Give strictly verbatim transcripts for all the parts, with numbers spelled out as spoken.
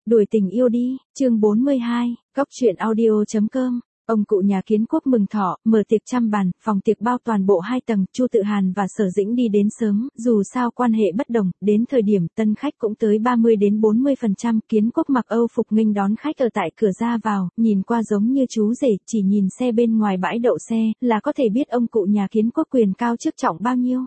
Đuổi tình yêu đi, chương bốn mươi hai, góc truyện audio.com. Ông cụ nhà Kiến Quốc mừng thọ, mở tiệc trăm bàn, phòng tiệc bao toàn bộ hai tầng, Chu Tự Hàn và Sở Dĩnh đi đến sớm, dù sao quan hệ bất đồng, đến thời điểm tân khách cũng tới ba mươi đến bốn mươi phần trăm, Kiến Quốc mặc Âu phục nghênh đón khách ở tại cửa ra vào, nhìn qua giống như chú rể, chỉ nhìn xe bên ngoài bãi đậu xe, là có thể biết ông cụ nhà Kiến Quốc quyền cao chức trọng bao nhiêu.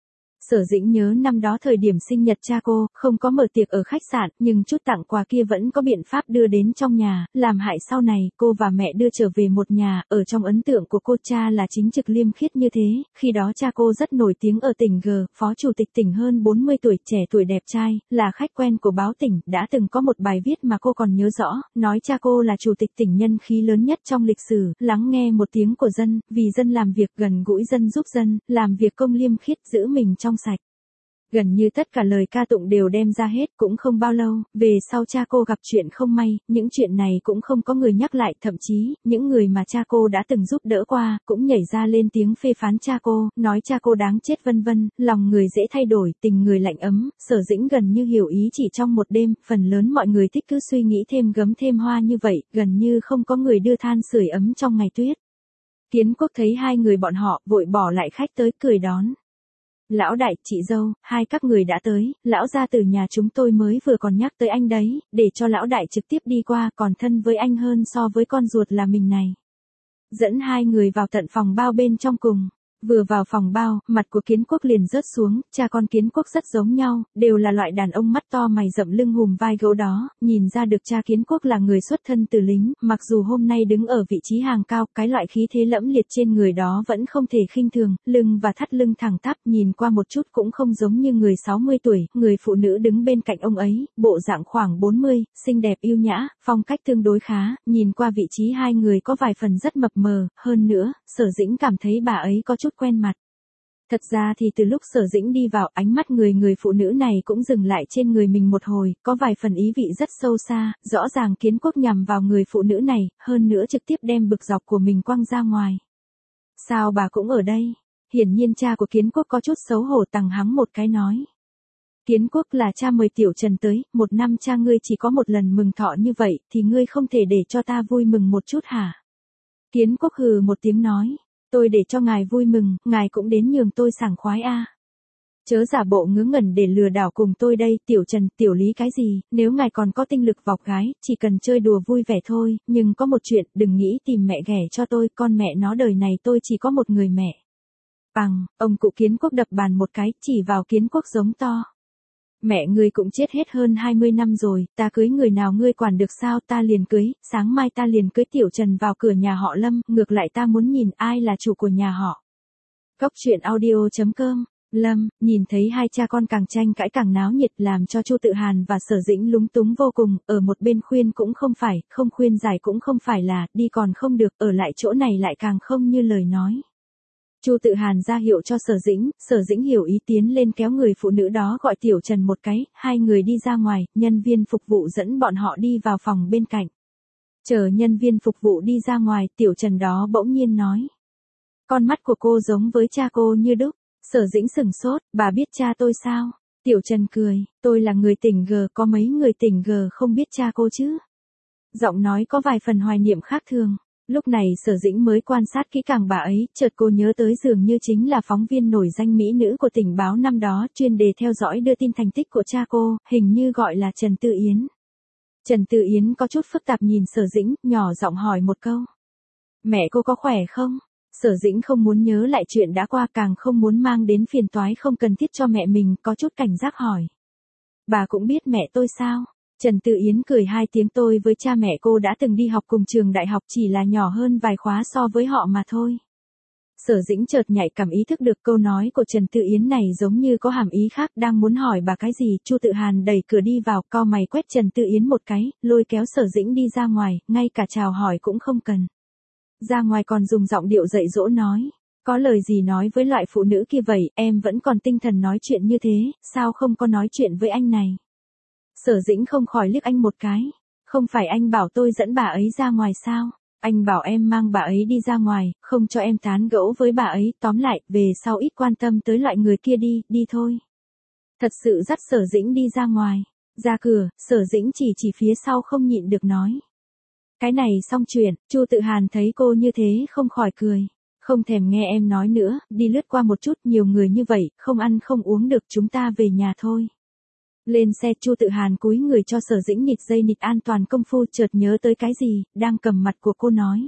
Sở Dĩnh nhớ năm đó thời điểm sinh nhật cha cô, không có mở tiệc ở khách sạn, nhưng chút tặng quà kia vẫn có biện pháp đưa đến trong nhà, làm hại sau này, cô và mẹ đưa trở về một nhà, ở trong ấn tượng của cô cha là chính trực liêm khiết như thế, khi đó cha cô rất nổi tiếng ở tỉnh G, phó chủ tịch tỉnh hơn bốn mươi tuổi, trẻ tuổi đẹp trai, là khách quen của báo tỉnh, đã từng có một bài viết mà cô còn nhớ rõ, nói cha cô là chủ tịch tỉnh nhân khí lớn nhất trong lịch sử, lắng nghe một tiếng của dân, vì dân làm việc, gần gũi dân giúp dân, làm việc công liêm khiết, giữ mình trong sạch. Gần như tất cả lời ca tụng đều đem ra hết, cũng không bao lâu, về sau cha cô gặp chuyện không may, những chuyện này cũng không có người nhắc lại, thậm chí, những người mà cha cô đã từng giúp đỡ qua, cũng nhảy ra lên tiếng phê phán cha cô, nói cha cô đáng chết vân vân, lòng người dễ thay đổi, tình người lạnh ấm, Sở Dĩnh gần như hiểu ý chỉ trong một đêm, phần lớn mọi người thích cứ suy nghĩ thêm gấm thêm hoa như vậy, gần như không có người đưa than sưởi ấm trong ngày tuyết. Kiến Quốc thấy hai người bọn họ, vội bỏ lại khách tới, cười đón. Lão đại, chị dâu, hai các người đã tới, lão gia từ nhà chúng tôi mới vừa còn nhắc tới anh đấy, để cho lão đại trực tiếp đi qua, còn thân với anh hơn so với con ruột là mình này. Dẫn hai người vào tận phòng bao bên trong cùng. Vừa vào phòng bao, mặt của Kiến Quốc liền rớt xuống, cha con Kiến Quốc rất giống nhau, đều là loại đàn ông mắt to mày rậm lưng hùm vai gấu đó, nhìn ra được cha Kiến Quốc là người xuất thân từ lính, mặc dù hôm nay đứng ở vị trí hàng cao, cái loại khí thế lẫm liệt trên người đó vẫn không thể khinh thường, lưng và thắt lưng thẳng tắp, nhìn qua một chút cũng không giống như người sáu mươi tuổi, người phụ nữ đứng bên cạnh ông ấy, bộ dạng khoảng bốn mươi, xinh đẹp yêu nhã, phong cách tương đối khá, nhìn qua vị trí hai người có vài phần rất mập mờ, hơn nữa, Sở Dĩnh cảm thấy bà ấy có chút quen mặt. Thật ra thì từ lúc Sở Dĩnh đi vào, ánh mắt người người phụ nữ này cũng dừng lại trên người mình một hồi, có vài phần ý vị rất sâu xa, rõ ràng Kiến Quốc nhằm vào người phụ nữ này, hơn nữa trực tiếp đem bực dọc của mình quăng ra ngoài. Sao bà cũng ở đây? Hiển nhiên cha của Kiến Quốc có chút xấu hổ tằng hắng một cái nói. Kiến Quốc là cha mời Tiểu Trần tới, một năm cha ngươi chỉ có một lần mừng thọ như vậy, thì ngươi không thể để cho ta vui mừng một chút hả? Kiến Quốc hừ một tiếng nói. Tôi để cho ngài vui mừng, ngài cũng đến nhường tôi sảng khoái a. À. Chớ giả bộ ngớ ngẩn để lừa đảo cùng tôi đây, Tiểu Trần, Tiểu Lý cái gì, nếu ngài còn có tinh lực vọc gái, chỉ cần chơi đùa vui vẻ thôi, nhưng có một chuyện, đừng nghĩ tìm mẹ ghẻ cho tôi, con mẹ nó đời này tôi chỉ có một người mẹ. Bằng, ông cụ Kiến Quốc đập bàn một cái, chỉ vào Kiến Quốc giống to. Mẹ ngươi cũng chết hết hơn hai mươi năm rồi, ta cưới người nào ngươi quản được sao, ta liền cưới, sáng mai ta liền cưới Tiểu Trần vào cửa nhà họ Lâm, ngược lại ta muốn nhìn ai là chủ của nhà họ. Góc truyện audio.com, Lâm, nhìn thấy hai cha con càng tranh cãi càng náo nhiệt làm cho Chu Tự Hàn và Sở Dĩnh lúng túng vô cùng, ở một bên khuyên cũng không phải, không khuyên giải cũng không phải là, đi còn không được, ở lại chỗ này lại càng không như lời nói. Chu Tự Hàn ra hiệu cho Sở Dĩnh, Sở Dĩnh hiểu ý tiến lên kéo người phụ nữ đó gọi Tiểu Trần một cái, hai người đi ra ngoài, nhân viên phục vụ dẫn bọn họ đi vào phòng bên cạnh. Chờ nhân viên phục vụ đi ra ngoài, Tiểu Trần đó bỗng nhiên nói. Con mắt của cô giống với cha cô như đúc. Sở Dĩnh sửng sốt, bà biết cha tôi sao? Tiểu Trần cười, tôi là người tỉnh G, có mấy người tỉnh G không biết cha cô chứ? Giọng nói có vài phần hoài niệm khác thường. Lúc này Sở Dĩnh mới quan sát kỹ càng bà ấy, chợt cô nhớ tới dường như chính là phóng viên nổi danh mỹ nữ của tình báo năm đó, chuyên đề theo dõi đưa tin thành tích của cha cô, hình như gọi là Trần Tư Yến. Trần Tư Yến có chút phức tạp nhìn Sở Dĩnh, nhỏ giọng hỏi một câu. Mẹ cô có khỏe không? Sở Dĩnh không muốn nhớ lại chuyện đã qua, càng không muốn mang đến phiền toái không cần thiết cho mẹ mình, có chút cảnh giác hỏi. Bà cũng biết mẹ tôi sao? Trần Tư Yến cười hai tiếng, tôi với cha mẹ cô đã từng đi học cùng trường đại học, chỉ là nhỏ hơn vài khóa so với họ mà thôi. Sở Dĩnh chợt nhạy cảm ý thức được câu nói của Trần Tư Yến này giống như có hàm ý khác, đang muốn hỏi bà cái gì, Chu Tự Hàn đẩy cửa đi vào, cau mày quét Trần Tư Yến một cái, lôi kéo Sở Dĩnh đi ra ngoài, ngay cả chào hỏi cũng không cần. Ra ngoài còn dùng giọng điệu dạy dỗ nói, có lời gì nói với loại phụ nữ kia vậy, em vẫn còn tinh thần nói chuyện như thế, sao không có nói chuyện với anh này. Sở Dĩnh không khỏi liếc anh một cái. Không phải anh bảo tôi dẫn bà ấy ra ngoài sao? Anh bảo em mang bà ấy đi ra ngoài, không cho em tán gẫu với bà ấy, tóm lại, về sau ít quan tâm tới loại người kia đi, đi thôi. Thật sự dắt Sở Dĩnh đi ra ngoài. Ra cửa, Sở Dĩnh chỉ chỉ phía sau không nhịn được nói. Cái này xong chuyện, Chu Tự Hàn thấy cô như thế không khỏi cười. Không thèm nghe em nói nữa, đi lướt qua một chút, nhiều người như vậy, không ăn không uống được, chúng ta về nhà thôi. Lên xe, Chu Tự Hàn cúi người cho Sở Dĩnh nịt dây nịt an toàn công phu, chợt nhớ tới cái gì, đang cầm mặt của cô nói.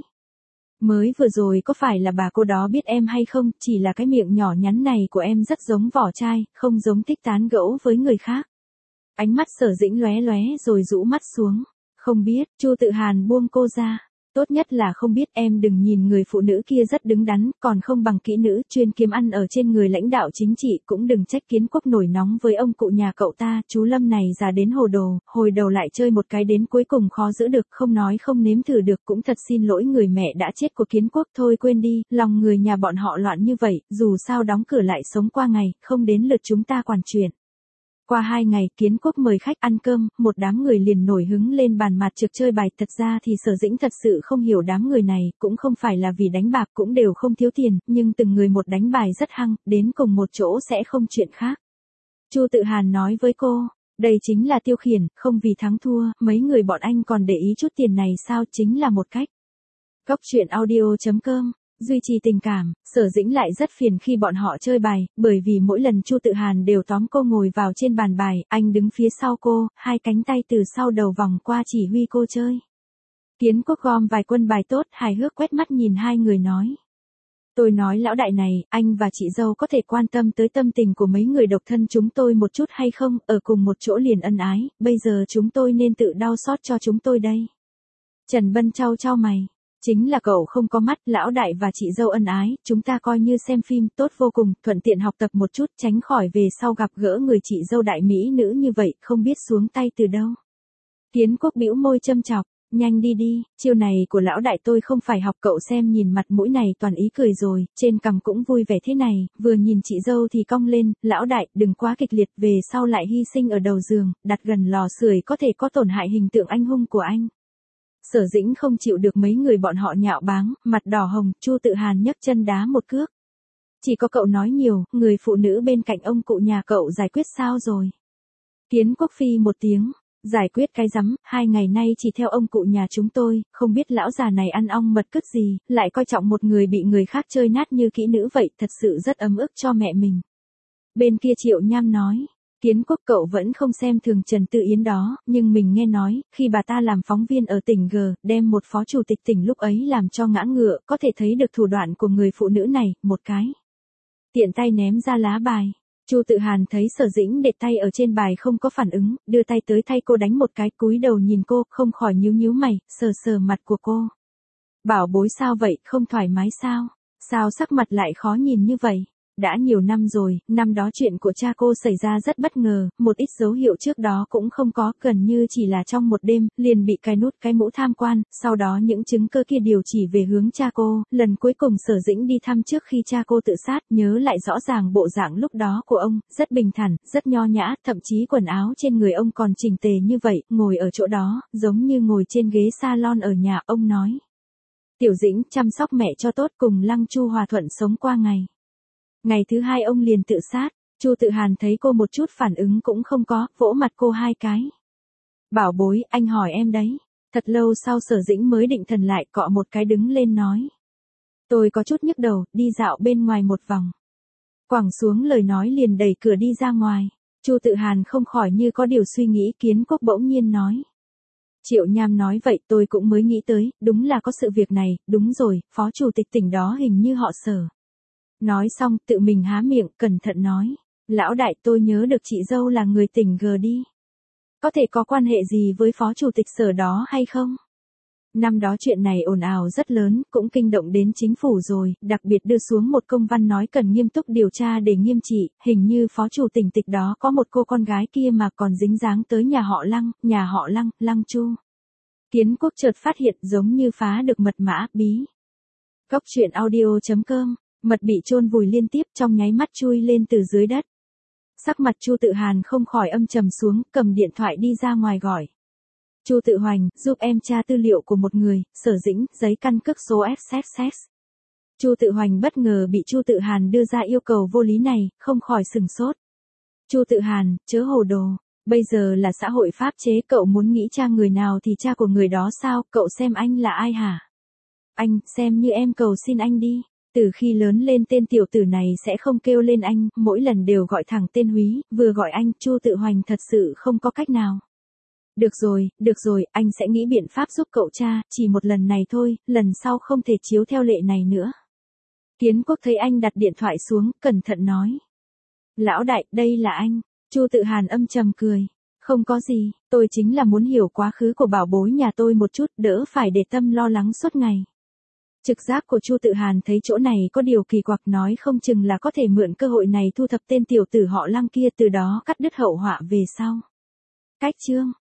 Mới vừa rồi có phải là bà cô đó biết em hay không, chỉ là cái miệng nhỏ nhắn này của em rất giống vỏ chai, không giống thích tán gẫu với người khác. Ánh mắt Sở Dĩnh lóe lóe rồi rũ mắt xuống. Không biết, Chu Tự Hàn buông cô ra. Tốt nhất là không biết, em đừng nhìn người phụ nữ kia rất đứng đắn, còn không bằng kỹ nữ chuyên kiếm ăn ở trên người lãnh đạo chính trị, cũng đừng trách Kiến Quốc nổi nóng với ông cụ nhà cậu ta, chú Lâm này già đến hồ đồ, hồi đầu lại chơi một cái đến cuối cùng khó giữ được, không nói không nếm thử được, cũng thật xin lỗi người mẹ đã chết của Kiến Quốc, thôi quên đi, lòng người nhà bọn họ loạn như vậy, dù sao đóng cửa lại sống qua ngày, không đến lượt chúng ta quản chuyện. Qua hai ngày, Kiến Quốc mời khách ăn cơm, một đám người liền nổi hứng lên bàn mặt trực chơi bài, thật ra thì Sở Dĩnh thật sự không hiểu đám người này, cũng không phải là vì đánh bạc, cũng đều không thiếu tiền, nhưng từng người một đánh bài rất hăng, đến cùng một chỗ sẽ không chuyện khác. Chu Tự Hàn nói với cô, đây chính là tiêu khiển, không vì thắng thua, mấy người bọn anh còn để ý chút tiền này sao, chính là một cách. Góc truyện audio chấm com duy trì tình cảm, Sở Dĩnh lại rất phiền khi bọn họ chơi bài, bởi vì mỗi lần Chu Tự Hàn đều tóm cô ngồi vào trên bàn bài, anh đứng phía sau cô, hai cánh tay từ sau đầu vòng qua chỉ huy cô chơi. Kiến Quốc gom vài quân bài tốt, hài hước quét mắt nhìn hai người nói. Tôi nói lão đại này, anh và chị dâu có thể quan tâm tới tâm tình của mấy người độc thân chúng tôi một chút hay không, ở cùng một chỗ liền ân ái, bây giờ chúng tôi nên tự đau xót cho chúng tôi đây. Trần Bân chau chau mày. Chính là cậu không có mắt, lão đại và chị dâu ân ái, chúng ta coi như xem phim, tốt vô cùng, thuận tiện học tập một chút, tránh khỏi về sau gặp gỡ người chị dâu đại mỹ nữ như vậy, không biết xuống tay từ đâu. Kiến Quốc bĩu môi châm chọc, nhanh đi đi, chiêu này của lão đại tôi không phải học, cậu xem nhìn mặt mũi này toàn ý cười rồi, trên cằm cũng vui vẻ thế này, vừa nhìn chị dâu thì cong lên, lão đại, đừng quá kịch liệt, về sau lại hy sinh ở đầu giường, đặt gần lò sưởi có thể có tổn hại hình tượng anh hùng của anh. Sở Dĩnh không chịu được mấy người bọn họ nhạo báng, mặt đỏ hồng, Chu Tự Hàn nhấc chân đá một cước. Chỉ có cậu nói nhiều, người phụ nữ bên cạnh ông cụ nhà cậu giải quyết sao rồi? Kiến Quốc phi một tiếng, giải quyết cái rắm, hai ngày nay chỉ theo ông cụ nhà chúng tôi, không biết lão già này ăn ong mật cứt gì, lại coi trọng một người bị người khác chơi nát như kỹ nữ vậy, thật sự rất ấm ức cho mẹ mình. Bên kia Triệu Nham nói. Kiến Quốc cậu vẫn không xem thường Trần Tự Yến đó, nhưng mình nghe nói, khi bà ta làm phóng viên ở tỉnh G, đem một phó chủ tịch tỉnh lúc ấy làm cho ngã ngựa, có thể thấy được thủ đoạn của người phụ nữ này, một cái. Tiện tay ném ra lá bài. Chu Tự Hàn thấy Sở Dĩnh để tay ở trên bài không có phản ứng, đưa tay tới thay cô đánh một cái, cúi đầu nhìn cô, không khỏi nhíu nhíu mày, sờ sờ mặt của cô. Bảo bối sao vậy, không thoải mái sao? Sao sắc mặt lại khó nhìn như vậy? Đã nhiều năm rồi, năm đó chuyện của cha cô xảy ra rất bất ngờ, một ít dấu hiệu trước đó cũng không có, gần như chỉ là trong một đêm, liền bị cái nút cái mũ tham quan, sau đó những chứng cơ kia điều chỉ về hướng cha cô, lần cuối cùng Sở Dĩnh đi thăm trước khi cha cô tự sát, nhớ lại rõ ràng bộ dạng lúc đó của ông, rất bình thản, rất nho nhã, thậm chí quần áo trên người ông còn chỉnh tề như vậy, ngồi ở chỗ đó, giống như ngồi trên ghế salon ở nhà, ông nói. Tiểu Dĩnh chăm sóc mẹ cho tốt, cùng Lăng Chu hòa thuận sống qua ngày. Ngày thứ hai ông liền tự sát, Chu Tự Hàn thấy cô một chút phản ứng cũng không có, vỗ mặt cô hai cái. Bảo bối, anh hỏi em đấy. Thật lâu sau Sở Dĩnh mới định thần lại, cọ một cái đứng lên nói. Tôi có chút nhức đầu, đi dạo bên ngoài một vòng. Quẳng xuống lời nói liền đẩy cửa đi ra ngoài. Chu Tự Hàn không khỏi như có điều suy nghĩ, Kiến Quốc bỗng nhiên nói. Triệu Nham nói vậy tôi cũng mới nghĩ tới, đúng là có sự việc này, đúng rồi, phó chủ tịch tỉnh đó hình như họ Sở. Nói xong, tự mình há miệng, cẩn thận nói. Lão đại, tôi nhớ được chị dâu là người tỉnh G đi. Có thể có quan hệ gì với phó chủ tịch Sở đó hay không? Năm đó chuyện này ồn ào rất lớn, cũng kinh động đến chính phủ rồi, đặc biệt đưa xuống một công văn nói cần nghiêm túc điều tra để nghiêm trị, hình như phó chủ tỉnh tịch đó có một cô con gái kia mà còn dính dáng tới nhà họ Lăng, nhà họ Lăng, Lăng Chu. Kiến Quốc chợt phát hiện giống như phá được mật mã bí. Góc truyện audio chấm com Mật bị chôn vùi liên tiếp trong nháy mắt chui lên từ dưới đất. Sắc mặt Chu Tự Hàn không khỏi âm trầm xuống, cầm điện thoại đi ra ngoài gọi. Chu Tự Hoành, giúp em tra tư liệu của một người, Sở Dĩnh, giấy căn cước số ép ét ét. Chu Tự Hoành bất ngờ bị Chu Tự Hàn đưa ra yêu cầu vô lý này, không khỏi sừng sốt. Chu Tự Hàn, chớ hồ đồ. Bây giờ là xã hội pháp chế, cậu muốn nghĩ cha người nào thì cha của người đó sao, cậu xem anh là ai hả? Anh, xem như em cầu xin anh đi. Từ khi lớn lên tên tiểu tử này sẽ không kêu lên anh, mỗi lần đều gọi thẳng tên Húy, vừa gọi anh, Chu Tự Hoành thật sự không có cách nào. Được rồi, được rồi, anh sẽ nghĩ biện pháp giúp cậu cha, chỉ một lần này thôi, lần sau không thể chiếu theo lệ này nữa. Kiến Quốc thấy anh đặt điện thoại xuống, cẩn thận nói. Lão đại, đây là anh. Chu Tự Hàn âm trầm cười. Không có gì, tôi chính là muốn hiểu quá khứ của bảo bối nhà tôi một chút, đỡ phải để tâm lo lắng suốt ngày. Trực giác của Chu Tự Hàn thấy chỗ này có điều kỳ quặc, nói không chừng là có thể mượn cơ hội này thu thập tên tiểu tử họ Lăng kia, từ đó cắt đứt hậu họa về sau. Cách chương